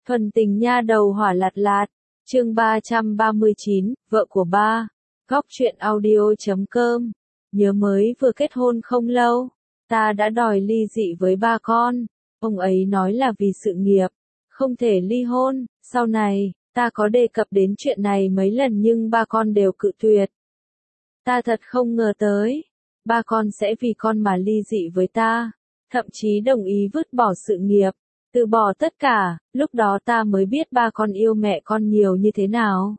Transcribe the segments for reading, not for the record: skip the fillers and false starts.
Thuần tình nha đầu hỏa lạt lạt, chương 339, vợ của ba, góc truyện audio.com. Nhớ mới vừa kết hôn không lâu, ta đã đòi ly dị với ba con, ông ấy nói là vì sự nghiệp, không thể ly hôn, sau này, ta có đề cập đến chuyện này mấy lần nhưng ba con đều cự tuyệt. Ta thật không ngờ tới, ba con sẽ vì con mà ly dị với ta, thậm chí đồng ý vứt bỏ sự nghiệp. Từ bỏ tất cả, lúc đó ta mới biết ba con yêu mẹ con nhiều như thế nào.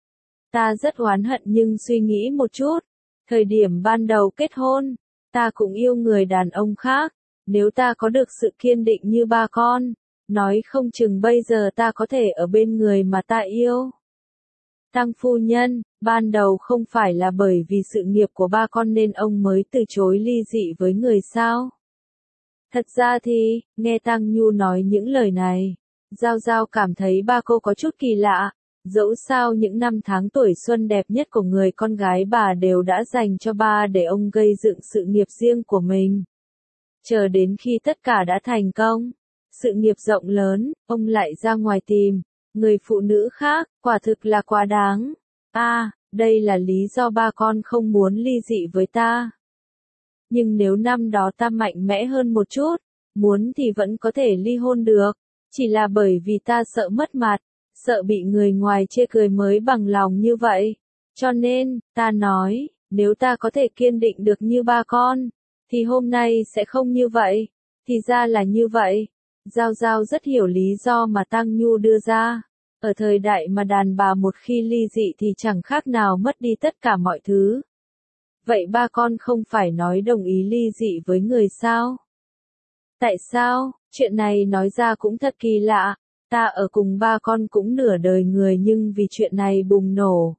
Ta rất oán hận nhưng suy nghĩ một chút, thời điểm ban đầu kết hôn, ta cũng yêu người đàn ông khác, nếu ta có được sự kiên định như ba con, nói không chừng bây giờ ta có thể ở bên người mà ta yêu. Tăng phu nhân, ban đầu không phải là bởi vì sự nghiệp của ba con nên ông mới từ chối ly dị với người sao? Thật ra thì, nghe Tăng Nhu nói những lời này, Giao Giao cảm thấy ba cô có chút kỳ lạ, dẫu sao những năm tháng tuổi xuân đẹp nhất của người con gái bà đều đã dành cho ba để ông gây dựng sự nghiệp riêng của mình. Chờ đến khi tất cả đã thành công, sự nghiệp rộng lớn, ông lại ra ngoài tìm người phụ nữ khác, quả thực là quá đáng. Đây là lý do ba con không muốn ly dị với ta. Nhưng nếu năm đó ta mạnh mẽ hơn một chút, muốn thì vẫn có thể ly hôn được, chỉ là bởi vì ta sợ mất mặt, sợ bị người ngoài chê cười mới bằng lòng như vậy. Cho nên, ta nói, nếu ta có thể kiên định được như ba con, thì hôm nay sẽ không như vậy, thì ra là như vậy. Giao Giao rất hiểu lý do mà Tăng Nhu đưa ra. Ở thời đại mà đàn bà một khi ly dị thì chẳng khác nào mất đi tất cả mọi thứ. Vậy ba con không phải nói đồng ý ly dị với người sao? Tại sao? Chuyện này nói ra cũng thật kỳ lạ. Ta ở cùng ba con cũng nửa đời người nhưng vì chuyện này bùng nổ.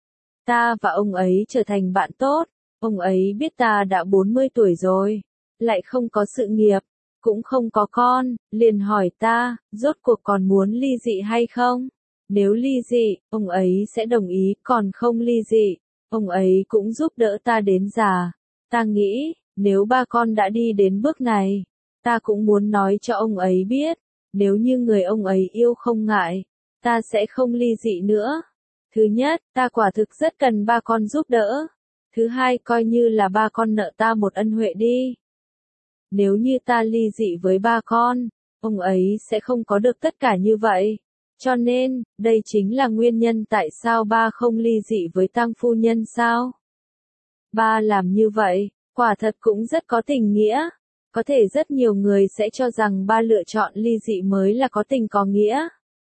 Ta và ông ấy trở thành bạn tốt. Ông ấy biết ta đã 40 tuổi rồi, lại không có sự nghiệp, cũng không có con, liền hỏi ta, rốt cuộc còn muốn ly dị hay không? Nếu ly dị, ông ấy sẽ đồng ý, còn không ly dị, ông ấy cũng giúp đỡ ta đến già. Ta nghĩ, nếu ba con đã đi đến bước này, ta cũng muốn nói cho ông ấy biết, nếu như người ông ấy yêu không ngại, ta sẽ không ly dị nữa. Thứ nhất, ta quả thực rất cần ba con giúp đỡ. Thứ hai, coi như là ba con nợ ta một ân huệ đi. Nếu như ta ly dị với ba con, ông ấy sẽ không có được tất cả như vậy. Cho nên, đây chính là nguyên nhân tại sao ba không ly dị với Tăng phu nhân sao? Ba làm như vậy, quả thật cũng rất có tình nghĩa. Có thể rất nhiều người sẽ cho rằng ba lựa chọn ly dị mới là có tình có nghĩa.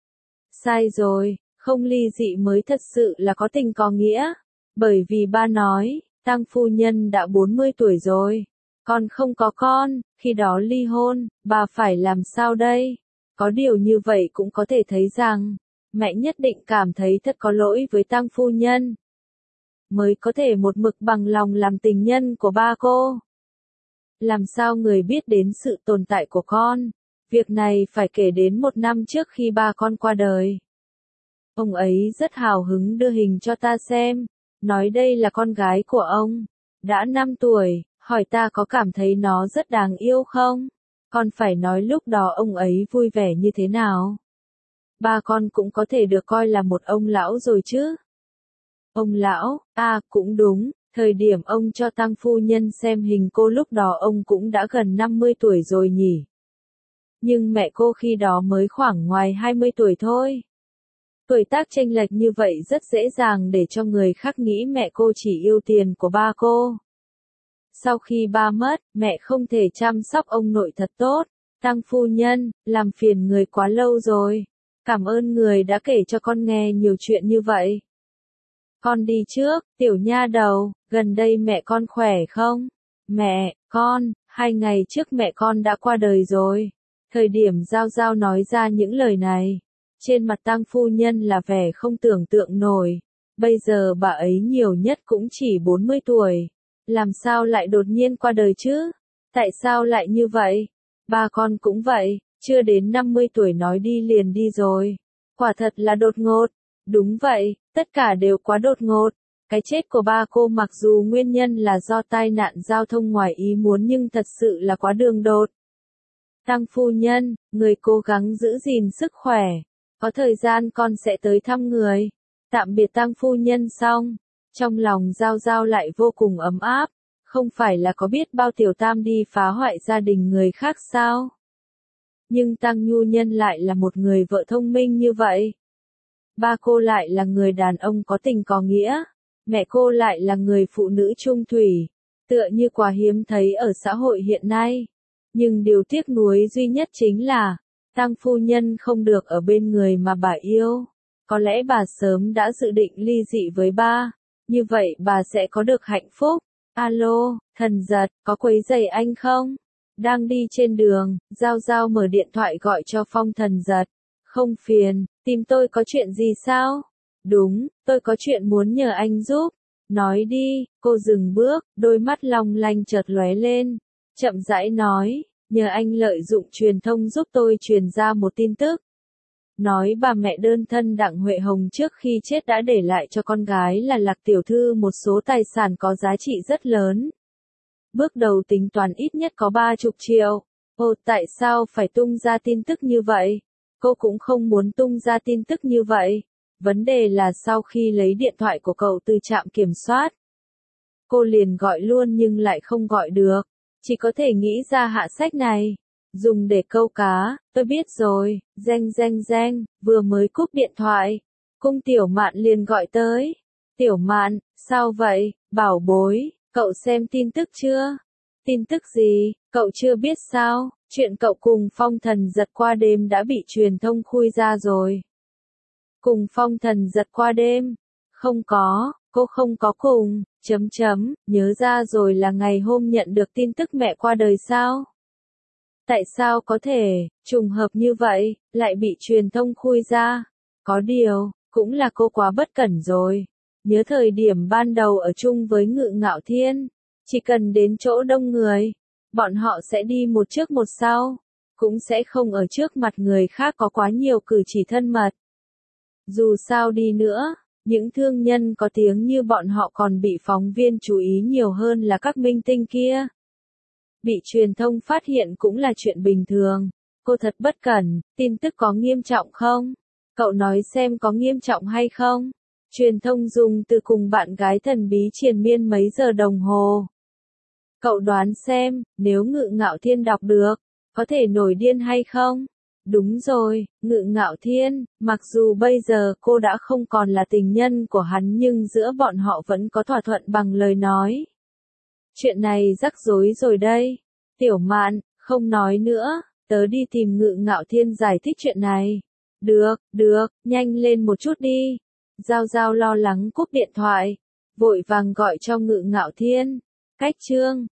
Sai rồi, không ly dị mới thật sự là có tình có nghĩa. Bởi vì ba nói, Tăng phu nhân đã 40 tuổi rồi, còn không có con, khi đó ly hôn, bà phải làm sao đây? Có điều như vậy cũng có thể thấy rằng, mẹ nhất định cảm thấy thật có lỗi với Tăng phu nhân. Mới có thể một mực bằng lòng làm tình nhân của ba cô. Làm sao người biết đến sự tồn tại của con? Việc này phải kể đến 1 năm trước khi ba con qua đời. Ông ấy rất hào hứng đưa hình cho ta xem, nói đây là con gái của ông, đã 5 tuổi, hỏi ta có cảm thấy nó rất đáng yêu không? Con phải nói lúc đó ông ấy vui vẻ như thế nào? Ba con cũng có thể được coi là một ông lão rồi chứ? Ông lão, cũng đúng, thời điểm ông cho Tăng phu nhân xem hình cô lúc đó ông cũng đã gần 50 tuổi rồi nhỉ? Nhưng mẹ cô khi đó mới khoảng ngoài 20 tuổi thôi. Tuổi tác chênh lệch như vậy rất dễ dàng để cho người khác nghĩ mẹ cô chỉ yêu tiền của ba cô. Sau khi ba mất, mẹ không thể chăm sóc ông nội thật tốt. Tăng phu nhân, làm phiền người quá lâu rồi. Cảm ơn người đã kể cho con nghe nhiều chuyện như vậy. Con đi trước, tiểu nha đầu, gần đây mẹ con khỏe không? Mẹ, con, 2 ngày trước mẹ con đã qua đời rồi. Thời điểm Giao Giao nói ra những lời này, trên mặt Tăng phu nhân là vẻ không tưởng tượng nổi. Bây giờ bà ấy nhiều nhất cũng chỉ 40 tuổi. Làm sao lại đột nhiên qua đời chứ? Tại sao lại như vậy? Ba con cũng vậy, chưa đến 50 tuổi nói đi liền đi rồi. Quả thật là đột ngột. Đúng vậy, tất cả đều quá đột ngột. Cái chết của ba cô mặc dù nguyên nhân là do tai nạn giao thông ngoài ý muốn nhưng thật sự là quá đường đột. Tăng phu nhân, người cố gắng giữ gìn sức khỏe. Có thời gian con sẽ tới thăm người. Tạm biệt Tăng phu nhân xong. Trong lòng Giao Giao lại vô cùng ấm áp. Không phải là có biết bao tiểu tam đi phá hoại gia đình người khác sao? Nhưng Tăng Nhu Nhân lại là một người vợ thông minh như vậy. Ba cô lại là người đàn ông có tình có nghĩa. Mẹ cô lại là người phụ nữ trung thủy. Tựa như quà hiếm thấy ở xã hội hiện nay. Nhưng điều tiếc nuối duy nhất chính là, Tăng phu nhân không được ở bên người mà bà yêu. Có lẽ bà sớm đã dự định ly dị với ba. Như vậy bà sẽ có được hạnh phúc. Alo, Thần Giật, có quấy rầy anh không? Đang đi trên đường, Giao Giao mở điện thoại gọi cho Phong Thần Giật. Không phiền, tìm tôi có chuyện gì sao? Đúng, tôi có chuyện muốn nhờ anh giúp. Nói đi, cô dừng bước, đôi mắt long lanh chợt lóe lên. Chậm rãi nói, nhờ anh lợi dụng truyền thông giúp tôi truyền ra một tin tức. Nói bà mẹ đơn thân Đặng Huệ Hồng trước khi chết đã để lại cho con gái là Lạc tiểu thư một số tài sản có giá trị rất lớn. Bước đầu tính toán ít nhất có 30 triệu. Ồ, tại sao phải tung ra tin tức như vậy? Cô cũng không muốn tung ra tin tức như vậy. Vấn đề là sau khi lấy điện thoại của cậu từ trạm kiểm soát, cô liền gọi luôn nhưng lại không gọi được. Chỉ có thể nghĩ ra hạ sách này. Dùng để câu cá, tôi biết rồi, reng, vừa mới cúp điện thoại. Cung Tiểu Mạn liền gọi tới. Tiểu Mạn, sao vậy, bảo bối, cậu xem tin tức chưa? Tin tức gì, cậu chưa biết sao? Chuyện cậu cùng Phong Thần Giật qua đêm đã bị truyền thông khui ra rồi. Cùng Phong Thần Giật qua đêm? Không có, cô không có cùng, nhớ ra rồi là ngày hôm nhận được tin tức mẹ qua đời sao? Tại sao có thể, trùng hợp như vậy, lại bị truyền thông khui ra? Có điều, cũng là cô quá bất cẩn rồi. Nhớ thời điểm ban đầu ở chung với Ngự Ngạo Thiên, chỉ cần đến chỗ đông người, bọn họ sẽ đi một trước một sau, cũng sẽ không ở trước mặt người khác có quá nhiều cử chỉ thân mật. Dù sao đi nữa, những thương nhân có tiếng như bọn họ còn bị phóng viên chú ý nhiều hơn là các minh tinh kia. Bị truyền thông phát hiện cũng là chuyện bình thường. Cô thật bất cẩn, tin tức có nghiêm trọng không? Cậu nói xem có nghiêm trọng hay không? Truyền thông dùng từ cùng bạn gái thần bí triền miên mấy giờ đồng hồ. Cậu đoán xem, nếu Ngự Ngạo Thiên đọc được, có thể nổi điên hay không? Đúng rồi, Ngự Ngạo Thiên, mặc dù bây giờ cô đã không còn là tình nhân của hắn nhưng giữa bọn họ vẫn có thỏa thuận bằng lời nói. Chuyện này rắc rối rồi đây. Tiểu Mạn, không nói nữa, tớ đi tìm Ngự Ngạo Thiên giải thích chuyện này. Được, nhanh lên một chút đi. Giao Giao lo lắng cúp điện thoại, vội vàng gọi cho Ngự Ngạo Thiên. Cách chương